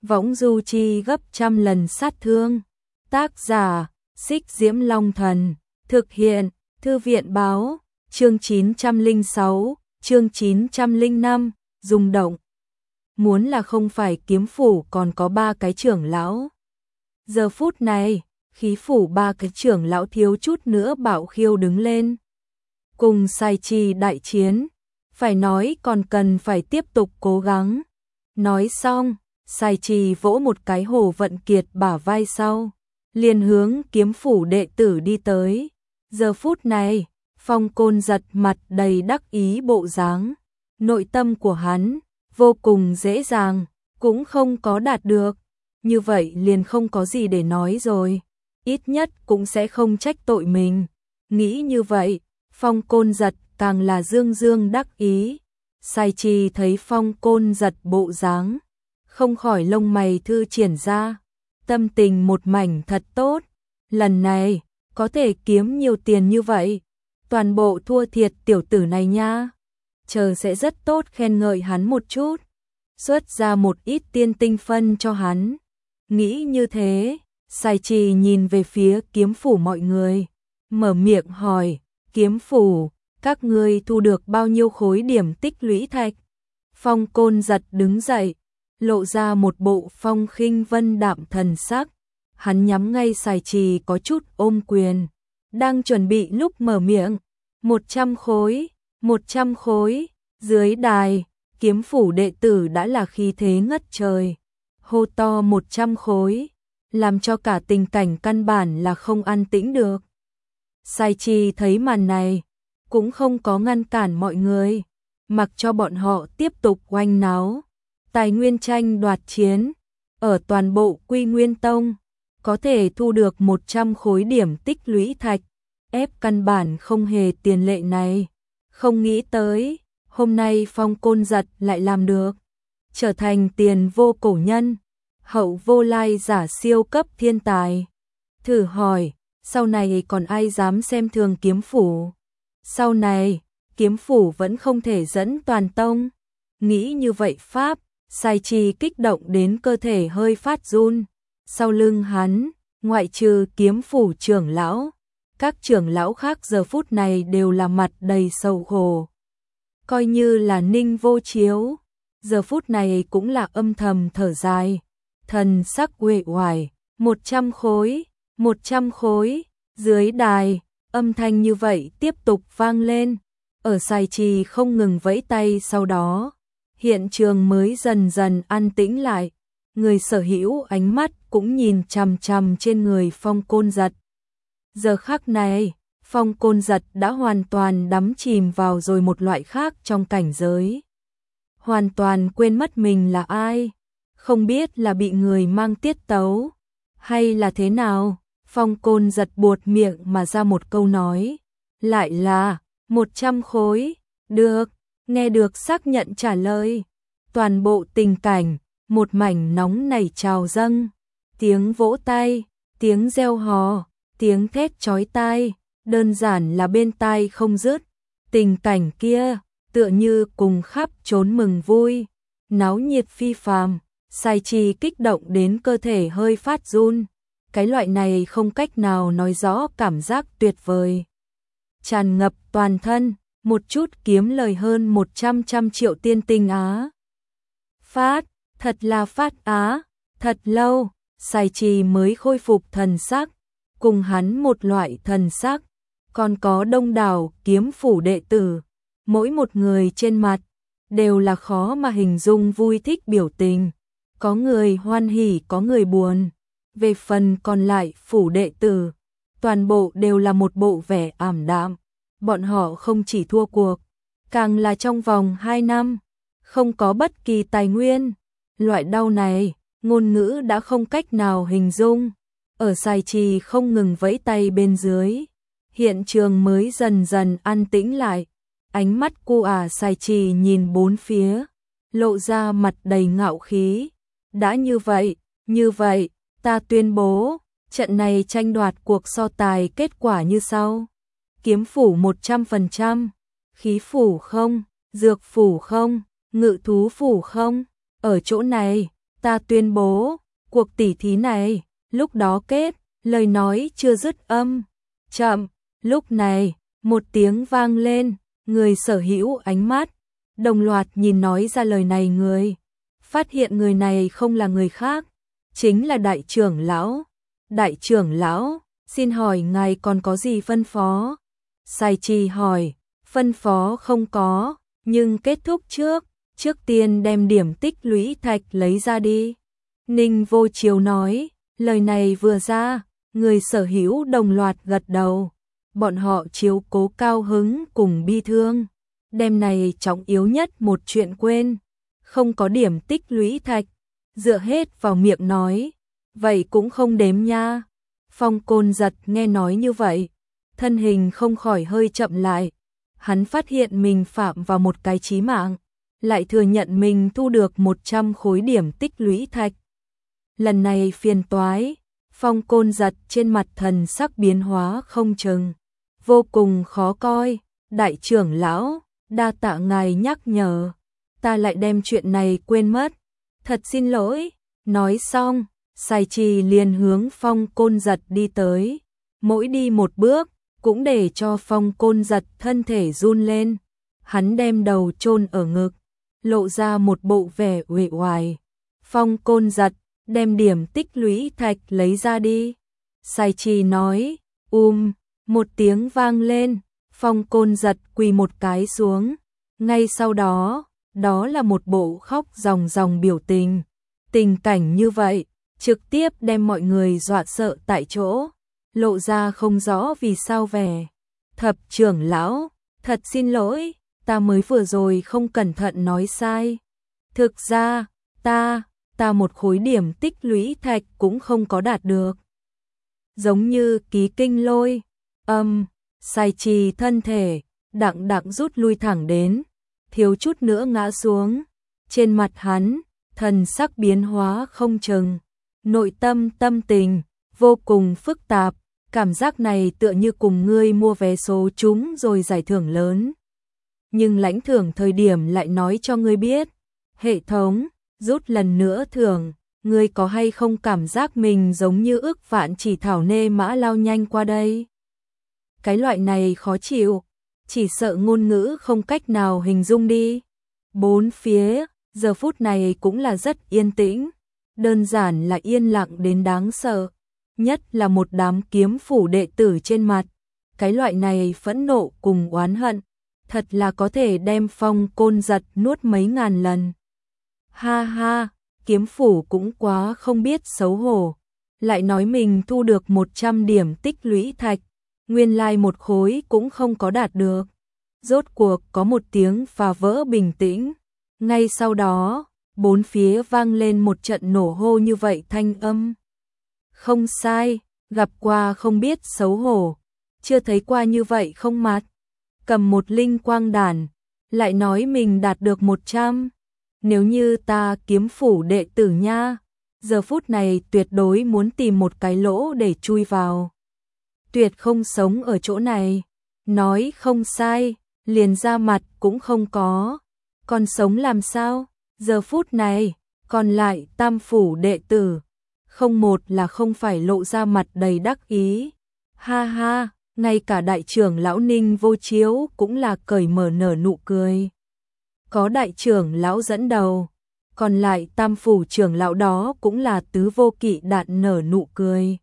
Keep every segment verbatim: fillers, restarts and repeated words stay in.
võng du chi gấp trăm lần sát thương. Tác giả, Xích Diễm Long Thần. Thực hiện, Thư viện Báo. Chương chín trăm lẻ sáu, chương chín trăm lẻ năm, rung động. Muốn là không phải kiếm phủ còn có ba cái trưởng lão. Giờ phút này, khí phủ ba cái trưởng lão thiếu chút nữa bạo khiêu đứng lên. Cùng Sai Chi đại chiến, phải nói còn cần phải tiếp tục cố gắng. Nói xong, Sai Chi vỗ một cái Hồ Vận Kiệt bả vai sau, liền hướng kiếm phủ đệ tử đi tới. Giờ phút này, Phong Côn Giật mặt đầy đắc ý bộ dáng, nội tâm của hắn vô cùng dễ dàng, cũng không có đạt được, như vậy liền không có gì để nói rồi, ít nhất cũng sẽ không trách tội mình. Nghĩ như vậy, Phong Côn Giật càng là dương dương đắc ý. Sai Chi thấy Phong Côn Giật bộ dáng, không khỏi lông mày thư triển ra, tâm tình một mảnh thật tốt, lần này có thể kiếm nhiều tiền như vậy, toàn bộ thua thiệt tiểu tử này nha. Chờ sẽ rất tốt khen ngợi hắn một chút, xuất ra một ít tiên tinh phân cho hắn. Nghĩ như thế, Sai Chi nhìn về phía kiếm phủ mọi người, mở miệng hỏi, kiếm phủ, các ngươi thu được bao nhiêu khối điểm tích lũy thạch? Phong Côn Giật đứng dậy, lộ ra một bộ phong khinh vân đạm thần sắc, hắn nhắm ngay Sai Chi có chút ôm quyền, đang chuẩn bị lúc mở miệng, một trăm khối, một trăm khối, dưới đài, kiếm phủ đệ tử đã là khí thế ngất trời, hô to một trăm khối, làm cho cả tình cảnh căn bản là không an tĩnh được. Sai Chi thấy màn này, cũng không có ngăn cản mọi người, mặc cho bọn họ tiếp tục oanh náo. Tài nguyên tranh đoạt chiến, ở toàn bộ Quy Nguyên Tông, có thể thu được một trăm khối điểm tích lũy thạch, ép căn bản không hề tiền lệ này. Không nghĩ tới, hôm nay Phong Côn Giật lại làm được, trở thành tiền vô cổ nhân, hậu vô lai giả siêu cấp thiên tài. Thử hỏi, sau này còn ai dám xem thường kiếm phủ? Sau này, kiếm phủ vẫn không thể dẫn toàn tông. Nghĩ như vậy pháp, Sai Chi kích động đến cơ thể hơi phát run. Sau lưng hắn, ngoại trừ kiếm phủ trưởng lão, các trưởng lão khác giờ phút này đều là mặt đầy sầu khổ. Coi như là Ninh Vô Chiếu, giờ phút này cũng là âm thầm thở dài, thần sắc uể oải. Một trăm khối, một trăm khối, dưới đài, âm thanh như vậy tiếp tục vang lên. Ở Sai Chi không ngừng vẫy tay, sau đó hiện trường mới dần dần an tĩnh lại, người sở hữu ánh mắt cũng nhìn chằm chằm trên người Phong Côn Giật. Giờ khắc này, Phong Côn Giật đã hoàn toàn đắm chìm vào rồi một loại khác trong cảnh giới. Hoàn toàn quên mất mình là ai, không biết là bị người mang tiết tấu, hay là thế nào. Phong Côn Giật buột miệng mà ra một câu nói, lại là một trăm khối, được. Nghe được xác nhận trả lời, toàn bộ tình cảnh, một mảnh nóng nảy trào dâng, tiếng vỗ tay, tiếng reo hò, tiếng thét chói tai, đơn giản là bên tai không dứt. Tình cảnh kia, tựa như cùng khắp trốn mừng vui, náo nhiệt phi phàm. Sai Chi kích động đến cơ thể hơi phát run, cái loại này không cách nào nói rõ cảm giác tuyệt vời, tràn ngập toàn thân. Một chút kiếm lời hơn một trăm trăm triệu tiên tinh á. Phát, thật là phát á, thật lâu, Sai Chi mới khôi phục thần sắc, cùng hắn một loại thần sắc, còn có đông đảo kiếm phủ đệ tử, mỗi một người trên mặt, đều là khó mà hình dung vui thích biểu tình, có người hoan hỉ có người buồn, về phần còn lại phủ đệ tử, toàn bộ đều là một bộ vẻ ảm đạm. Bọn họ không chỉ thua cuộc, càng là trong vòng hai năm, không có bất kỳ tài nguyên. Loại đau này, ngôn ngữ đã không cách nào hình dung. Ở Sai Chi không ngừng vẫy tay bên dưới, hiện trường mới dần dần an tĩnh lại. Ánh mắt cô à Sai Chi nhìn bốn phía, lộ ra mặt đầy ngạo khí. Đã như vậy, như vậy, ta tuyên bố, trận này tranh đoạt cuộc so tài kết quả như sau. Kiếm phủ một trăm phần trăm, khí phủ không, dược phủ không, ngự thú phủ không. Ở chỗ này, ta tuyên bố, cuộc tỉ thí này, lúc đó kết, lời nói chưa dứt âm. Chậm, lúc này, một tiếng vang lên, người sở hữu ánh mắt, đồng loạt nhìn nói ra lời này người. Phát hiện người này không là người khác, chính là đại trưởng lão. Đại trưởng lão, xin hỏi ngài còn có gì phân phó? Sai Trì hỏi, phân phó không có, nhưng kết thúc trước, trước tiên đem điểm tích lũy thạch lấy ra đi. Ninh Vô Chiếu nói, lời này vừa ra, người sở hữu đồng loạt gật đầu. Bọn họ chiếu cố cao hứng cùng bi thương. Đêm này trọng yếu nhất một chuyện quên, không có điểm tích lũy thạch, dựa hết vào miệng nói, vậy cũng không đếm nha. Phong Côn Giật nghe nói như vậy, thân hình không khỏi hơi chậm lại. Hắn phát hiện mình phạm vào một cái chí mạng, lại thừa nhận mình thu được một trăm khối điểm tích lũy thạch. Lần này phiền toái, Phong Côn Giật trên mặt thần sắc biến hóa không chừng, vô cùng khó coi. Đại trưởng lão, đa tạ ngài nhắc nhở, ta lại đem chuyện này quên mất, thật xin lỗi. Nói xong, Sai Trì liền hướng Phong Côn Giật đi tới, mỗi đi một bước, cũng để cho Phong Côn Giật thân thể run lên. Hắn đem đầu chôn ở ngực, lộ ra một bộ vẻ uể oải. Phong Côn Giật, đem điểm tích lũy thạch lấy ra đi. Sai Trì nói, um, một tiếng vang lên, Phong Côn Giật quỳ một cái xuống. Ngay sau đó, đó là một bộ khóc ròng ròng biểu tình. Tình cảnh như vậy, trực tiếp đem mọi người dọa sợ tại chỗ, lộ ra không rõ vì sao vẻ. Thập trưởng lão, thật xin lỗi, ta mới vừa rồi không cẩn thận nói sai. Thực ra, ta, ta một khối điểm tích lũy thạch cũng không có đạt được. Giống như ký kinh lôi, âm, Sai Trì thân thể, đặng đặng rút lui thẳng đến, thiếu chút nữa ngã xuống. Trên mặt hắn, thần sắc biến hóa không chừng, nội tâm tâm tình, vô cùng phức tạp. Cảm giác này tựa như cùng ngươi mua vé số trúng rồi giải thưởng lớn. Nhưng lãnh thưởng thời điểm lại nói cho ngươi biết, hệ thống, rút lần nữa thưởng, ngươi có hay không cảm giác mình giống như ước vạn chỉ thảo nê mã lao nhanh qua đây? Cái loại này khó chịu, chỉ sợ ngôn ngữ không cách nào hình dung đi. Bốn phía, giờ phút này cũng là rất yên tĩnh, đơn giản là yên lặng đến đáng sợ. Nhất là một đám kiếm phủ đệ tử trên mặt, cái loại này phẫn nộ cùng oán hận, thật là có thể đem Phong Côn Giật nuốt mấy ngàn lần. Ha ha, kiếm phủ cũng quá không biết xấu hổ, lại nói mình thu được một trăm điểm tích lũy thạch, nguyên lai một khối cũng không có đạt được. Rốt cuộc có một tiếng phá vỡ bình tĩnh, ngay sau đó, bốn phía vang lên một trận nổ hô như vậy thanh âm. Không sai, gặp qua không biết xấu hổ, chưa thấy qua như vậy không mặt. Cầm một linh quang đàn, lại nói mình đạt được một trăm. Nếu như ta kiếm phủ đệ tử nha, giờ phút này tuyệt đối muốn tìm một cái lỗ để chui vào. Tuyệt không sống ở chỗ này, nói không sai, liền ra mặt cũng không có. Còn sống làm sao? Giờ phút này, còn lại tam phủ đệ tử. Không một là không phải lộ ra mặt đầy đắc ý. Ha ha, ngay cả đại trưởng lão Ninh Vô Chiếu cũng là cởi mở nở nụ cười. Có đại trưởng lão dẫn đầu, còn lại tam phủ trưởng lão đó cũng là tứ vô kỵ đạn nở nụ cười.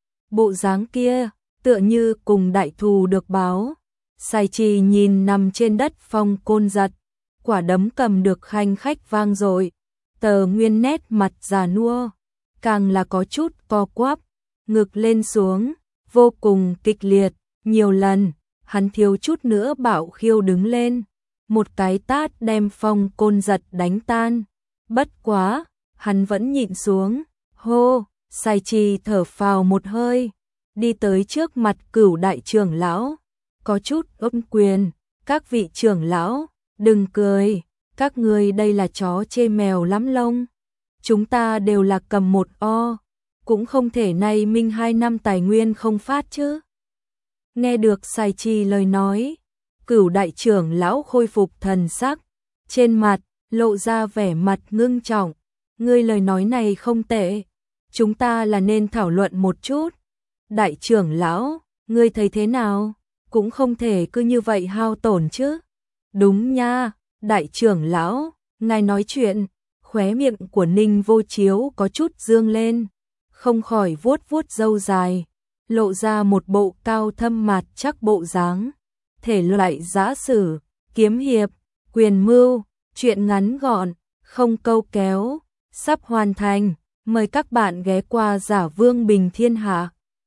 Bộ dáng kia, tựa như cùng đại thù được báo. Sai Trì nhìn nằm trên đất Phong Côn Giật, quả đấm cầm được khanh khách vang dội, tờ nguyên nét mặt già nua, càng là có chút co quắp, ngực lên xuống, vô cùng kịch liệt, nhiều lần, hắn thiếu chút nữa bạo khiêu đứng lên, một cái tát đem Phong Côn Giật đánh tan. Bất quá, hắn vẫn nhịn xuống, hô, Sai Trì thở phào một hơi, đi tới trước mặt Cửu đại trưởng lão, có chút ôm quyền, các vị trưởng lão, đừng cười, các ngươi đây là chó chê mèo lắm lông. Chúng ta đều là cầm một o, cũng không thể nay minh hai năm tài nguyên không phát chứ. Nghe được Sai Trì lời nói, Cửu đại trưởng lão khôi phục thần sắc, trên mặt lộ ra vẻ mặt ngưng trọng, ngươi lời nói này không tệ, chúng ta là nên thảo luận một chút. Đại trưởng lão, ngươi thấy thế nào? Cũng không thể cứ như vậy hao tổn chứ. Đúng nha, đại trưởng lão, ngài nói chuyện, khóe miệng của Ninh Vô Chiếu có chút dương lên, không khỏi vuốt vuốt râu dài, lộ ra một bộ cao thâm mặt chắc bộ dáng. Thể loại giã sử, kiếm hiệp, quyền mưu, chuyện ngắn gọn, không câu kéo, sắp hoàn thành, mời các bạn ghé qua Giả Vương Bình Thiên Hạ.